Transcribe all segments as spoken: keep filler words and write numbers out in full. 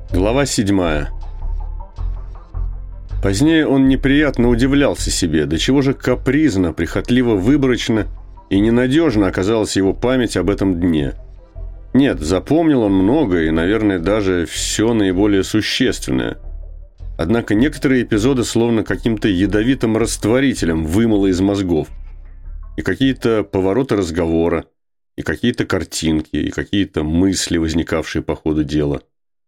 Глава седьмая. Позднее он неприятно удивлялся себе, до чего же капризно, прихотливо выборочно и ненадежно оказалась его память об этом дне. Нет, запомнил он многое и, наверное, даже все наиболее существенное. Однако некоторые эпизоды словно каким-то ядовитым растворителем вымыло из мозгов. И какие-то повороты разговора, и какие-то картинки, и какие-то мысли, возникавшие по ходу дела.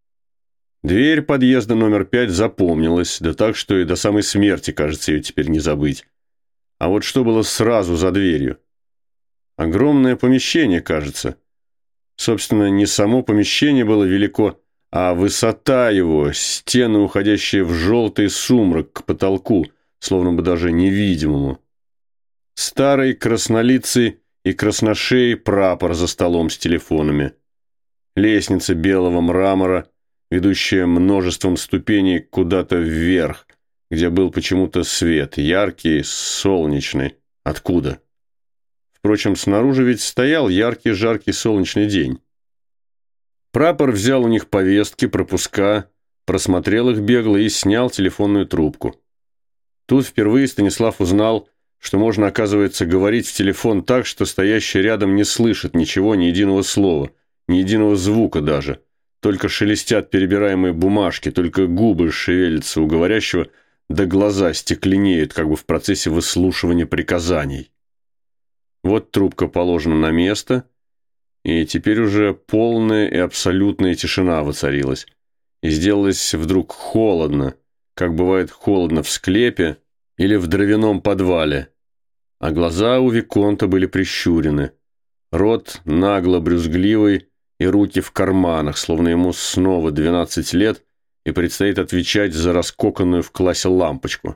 Дверь подъезда номер пять запомнилась, да так, что и до самой смерти, кажется, ее теперь не забыть. А вот что было сразу за дверью? Огромное помещение, кажется. Собственно, не само помещение было велико, а высота его, стены, уходящие в желтый сумрак к потолку, словно бы даже невидимому. Старый краснолицый и красношеий прапор за столом с телефонами. Лестница белого мрамора, ведущая множеством ступеней куда-то вверх, где был почему-то свет, яркий, солнечный. Откуда? Впрочем, снаружи ведь стоял яркий, жаркий солнечный день. Прапор взял у них повестки, пропуска, просмотрел их бегло и снял телефонную трубку. Тут впервые Станислав узнал, что можно, оказывается, говорить в телефон так, что стоящий рядом не слышит ничего, ни единого слова, ни единого звука даже. Только шелестят перебираемые бумажки, только губы шевелятся у говорящего, да глаза стекленеют, как бы в процессе выслушивания приказаний. Вот трубка положена на место, и теперь уже полная и абсолютная тишина воцарилась. И сделалось вдруг холодно, как бывает холодно в склепе или в дровяном подвале. А глаза у виконта были прищурены, рот нагло-брюзгливый, и руки в карманах, словно ему снова двенадцать лет, и предстоит отвечать за раскоканную в классе лампочку.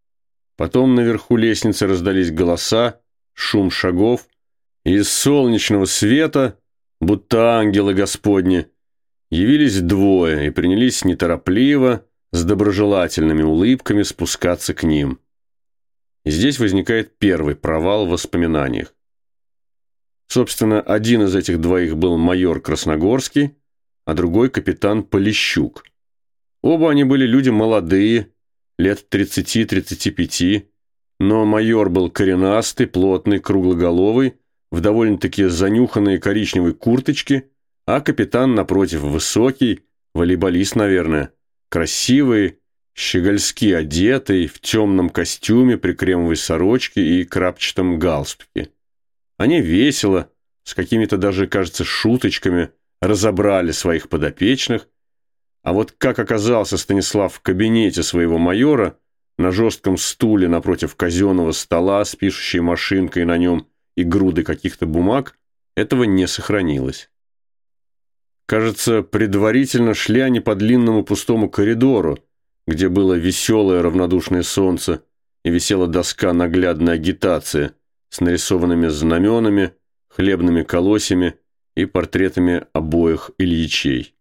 Потом наверху лестницы раздались голоса, шум шагов, и из солнечного света, будто ангелы Господни, явились двое и принялись неторопливо, с доброжелательными улыбками спускаться к ним. И здесь возникает первый провал в воспоминаниях. Собственно, один из этих двоих был майор Красногорский, а другой капитан Полищук. Оба они были люди молодые, лет тридцати-тридцати пяти, но майор был коренастый, плотный, круглоголовый, в довольно-таки занюханной коричневой курточке, а капитан, напротив, высокий, волейболист, наверное, красивый, щегольски одетый, в темном костюме при кремовой сорочке и крапчатом галстуке. Они весело, с какими-то даже, кажется, шуточками разобрали своих подопечных, а вот как оказался Станислав в кабинете своего майора, на жестком стуле напротив казенного стола с пишущей машинкой на нем и грудой каких-то бумаг, этого не сохранилось. Кажется, предварительно шли они по длинному пустому коридору, где было веселое равнодушное солнце и висела доска наглядной агитации с нарисованными знаменами, хлебными колосьями и портретами обоих Ильичей.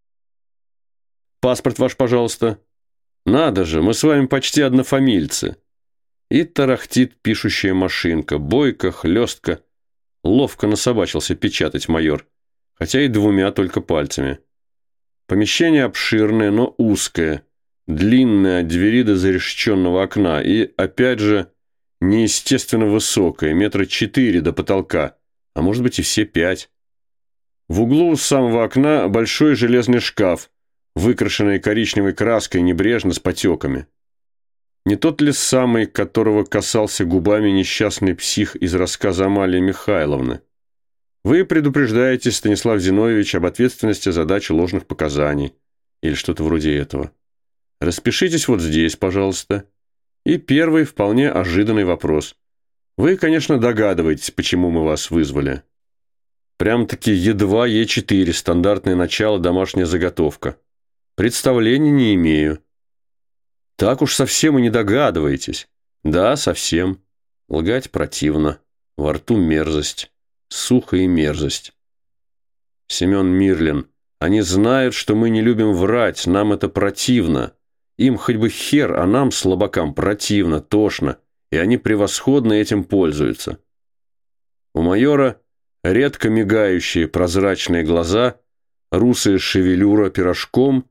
«Паспорт ваш, пожалуйста». «Надо же, мы с вами почти однофамильцы». И тарахтит пишущая машинка, бойко, хлестко. Ловко насобачился печатать майор, хотя и двумя только пальцами. Помещение обширное, но узкое, длинное от двери до зарешеченного окна и, опять же, неестественно высокое, метра четыре до потолка, а может быть и все пять. В углу у самого окна большой железный шкаф, выкрашенный коричневой краской, небрежно с потеками. Не тот ли самый, которого касался губами несчастный псих из рассказа Амалии Михайловны? Вы предупреждаете, Станислав Зиновьевич, об ответственности за дачу ложных показаний. Или что-то вроде этого. Распишитесь вот здесь, пожалуйста. И первый, вполне ожиданный вопрос. Вы, конечно, догадываетесь, почему мы вас вызвали. Прям-таки едва Е четыре, стандартное начало, домашняя заготовка. Представления не имею. Так уж совсем и не догадываетесь. Да, совсем. Лгать противно. Во рту мерзость. Сухо и мерзость. Семен Мирлин. Они знают, что мы не любим врать, нам это противно. Им хоть бы хер, а нам, слабакам, противно, тошно, и они превосходно этим пользуются. У майора редко мигающие прозрачные глаза, русая шевелюра пирожком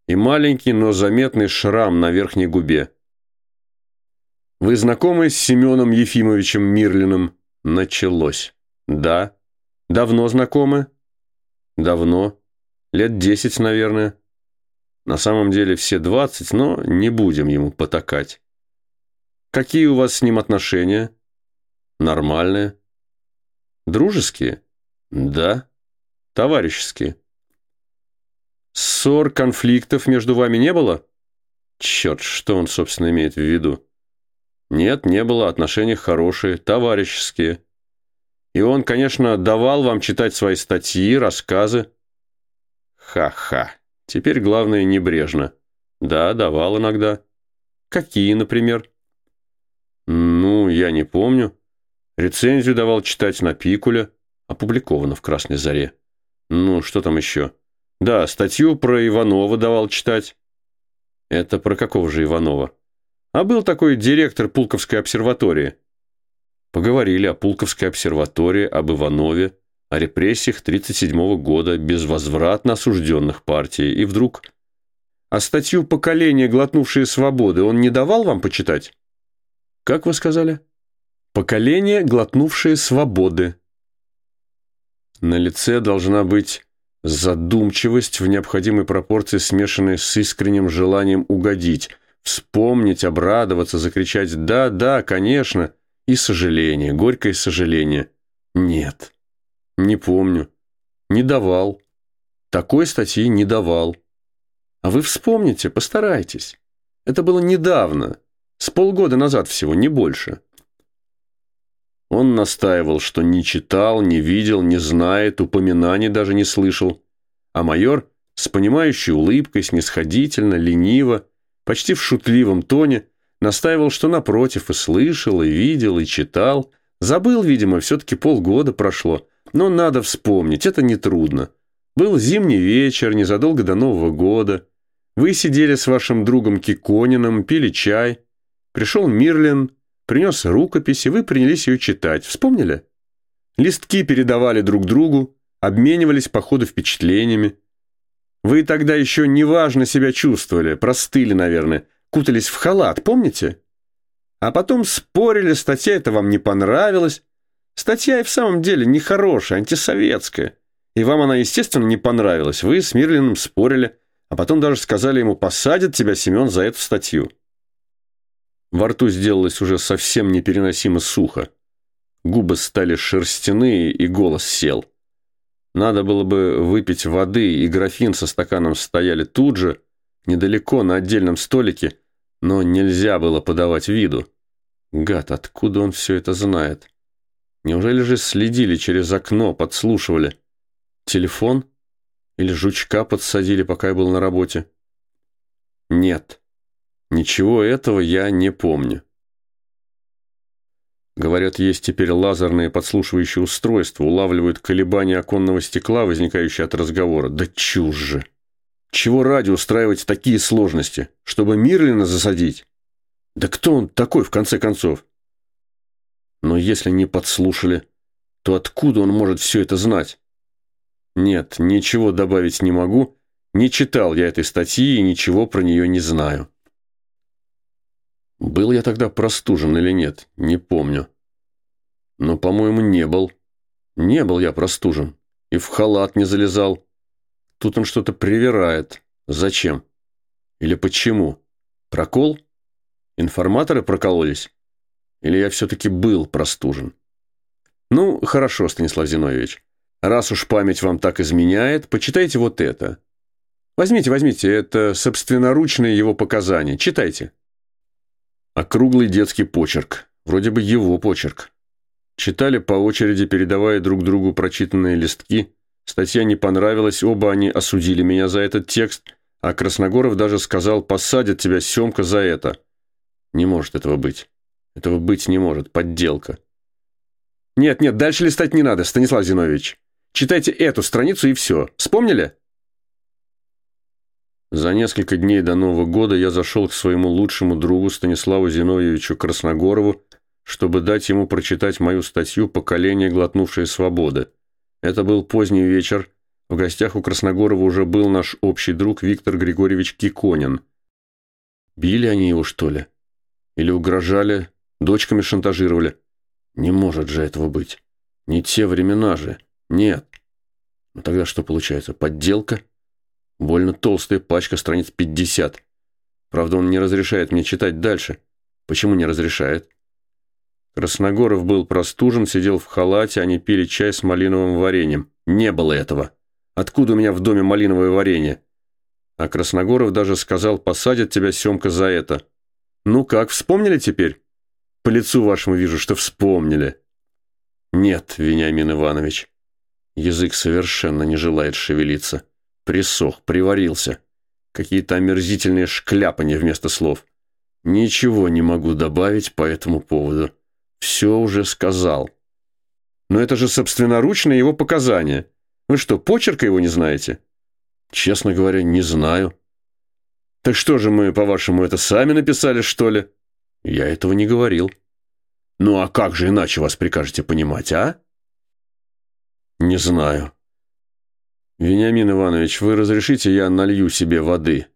и маленький, но заметный шрам на верхней губе. «Вы знакомы с Семеном Ефимовичем Мирлиным?» Началось. «Да». «Давно знакомы?» «Давно. Лет десять, наверное. На самом деле все двадцать, но не будем ему потакать». «Какие у вас с ним отношения?» «Нормальные». «Дружеские?» «Да». «Товарищеские». «Ссор, конфликтов между вами не было?» «Черт, что он, собственно, имеет в виду?» «Нет, не было. Отношения хорошие, товарищеские. И он, конечно, давал вам читать свои статьи, рассказы». «Ха-ха. Теперь главное небрежно». «Да, давал иногда». «Какие, например?» «Ну, я не помню. Рецензию давал читать на Пикуле. Опубликовано в «Красной заре». Ну, что там еще? Да, статью про Иванова давал читать». «Это про какого же Иванова?» «А был такой директор Пулковской обсерватории». Поговорили о Пулковской обсерватории, об Иванове, о репрессиях тридцать седьмого года, безвозвратно осужденных партией. И вдруг... «А статью «Поколение, глотнувшее свободы» он не давал вам почитать?» «Как вы сказали?» «Поколение, глотнувшее свободы». На лице должна быть задумчивость в необходимой пропорции, смешанной с искренним желанием угодить, вспомнить, обрадоваться, закричать «да, да, конечно», и сожаление, горькое сожаление. Нет, не помню, не давал, такой статьи не давал. А вы вспомните, постарайтесь. Это было недавно, с полгода назад всего, не больше. Он настаивал, что не читал, не видел, не знает, упоминаний даже не слышал. А майор с понимающей улыбкой, снисходительно, лениво, почти в шутливом тоне, настаивал, что напротив и слышал, и видел, и читал. Забыл, видимо, все-таки полгода прошло. Но надо вспомнить, это нетрудно. Был зимний вечер, незадолго до Нового года. Вы сидели с вашим другом Кикониным, пили чай. Пришел Мирлин, принес рукопись, и вы принялись ее читать. Вспомнили? Листки передавали друг другу, обменивались по ходу впечатлениями. Вы тогда еще неважно себя чувствовали, простыли, наверное, кутались в халат, помните? А потом спорили, статья эта вам не понравилась. Статья и в самом деле нехорошая, антисоветская. И вам она, естественно, не понравилась. Вы с Мирлиным спорили, а потом даже сказали ему, посадят тебя, Семен, за эту статью. Во рту сделалось уже совсем непереносимо сухо. Губы стали шерстяные, и голос сел. Надо было бы выпить воды, и графин со стаканом стояли тут же, недалеко, на отдельном столике, но нельзя было подавать виду. Гад, откуда он все это знает? Неужели же следили через окно, подслушивали? Телефон? Или жучка подсадили, пока я был на работе? Нет, ничего этого я не помню. Говорят, есть теперь лазерные подслушивающие устройства, улавливают колебания оконного стекла, возникающие от разговора. Да чушь же! Чего ради устраивать такие сложности? Чтобы Мирлина засадить? Да кто он такой, в конце концов? Но если не подслушали, то откуда он может все это знать? Нет, ничего добавить не могу. Не читал я этой статьи и ничего про нее не знаю. Был я тогда простужен или нет, не помню. Но, по-моему, не был. Не был я простужен. И в халат не залезал. Тут он что-то привирает. Зачем? Или почему? Прокол? Информаторы прокололись? Или я все-таки был простужен? Ну, хорошо, Станислав Зиновьевич. Раз уж память вам так изменяет, почитайте вот это. Возьмите, возьмите, это собственноручные его показания. Читайте. Округлый детский почерк. Вроде бы его почерк. Читали по очереди, передавая друг другу прочитанные листки. Статья не понравилась, оба они осудили меня за этот текст, а Красногоров даже сказал, посадят тебя, Семка, за это. Не может этого быть. Этого быть не может. Подделка. Нет, нет, дальше листать не надо, Станислав Зиновьевич. Читайте эту страницу и все. Вспомнили? За несколько дней до Нового года я зашел к своему лучшему другу Станиславу Зиновьевичу Красногорову, чтобы дать ему прочитать мою статью «Поколение, глотнувшее свободы». Это был поздний вечер, В гостях у Красногорова уже был наш общий друг Виктор Григорьевич Киконин. Били они его, что ли? Или угрожали, дочками шантажировали? Не может же этого быть. Не те времена же. Нет. Ну тогда что получается? Подделка? Больно толстая пачка, страниц пятьдесят. Правда, он не разрешает мне читать дальше. Почему не разрешает? Красногоров был простужен, сидел в халате, они пили чай с малиновым вареньем. Не было этого. Откуда у меня в доме малиновое варенье? А Красногоров даже сказал, посадят тебя, Семка, за это. Ну как, вспомнили теперь? По лицу вашему вижу, что вспомнили. Нет, Вениамин Иванович. Язык совершенно не желает шевелиться. Присох, приварился. Какие-то омерзительные шкляпанья вместо слов. Ничего не могу добавить по этому поводу. Все уже сказал. Но это же собственноручно его показания. Вы что, почерка его не знаете? Честно говоря, не знаю. Так что же мы, по-вашему, это сами написали, что ли? Я этого не говорил. Ну а как же иначе вас прикажете понимать, а? Не знаю. Вениамин Иванович, вы разрешите, я налью себе воды?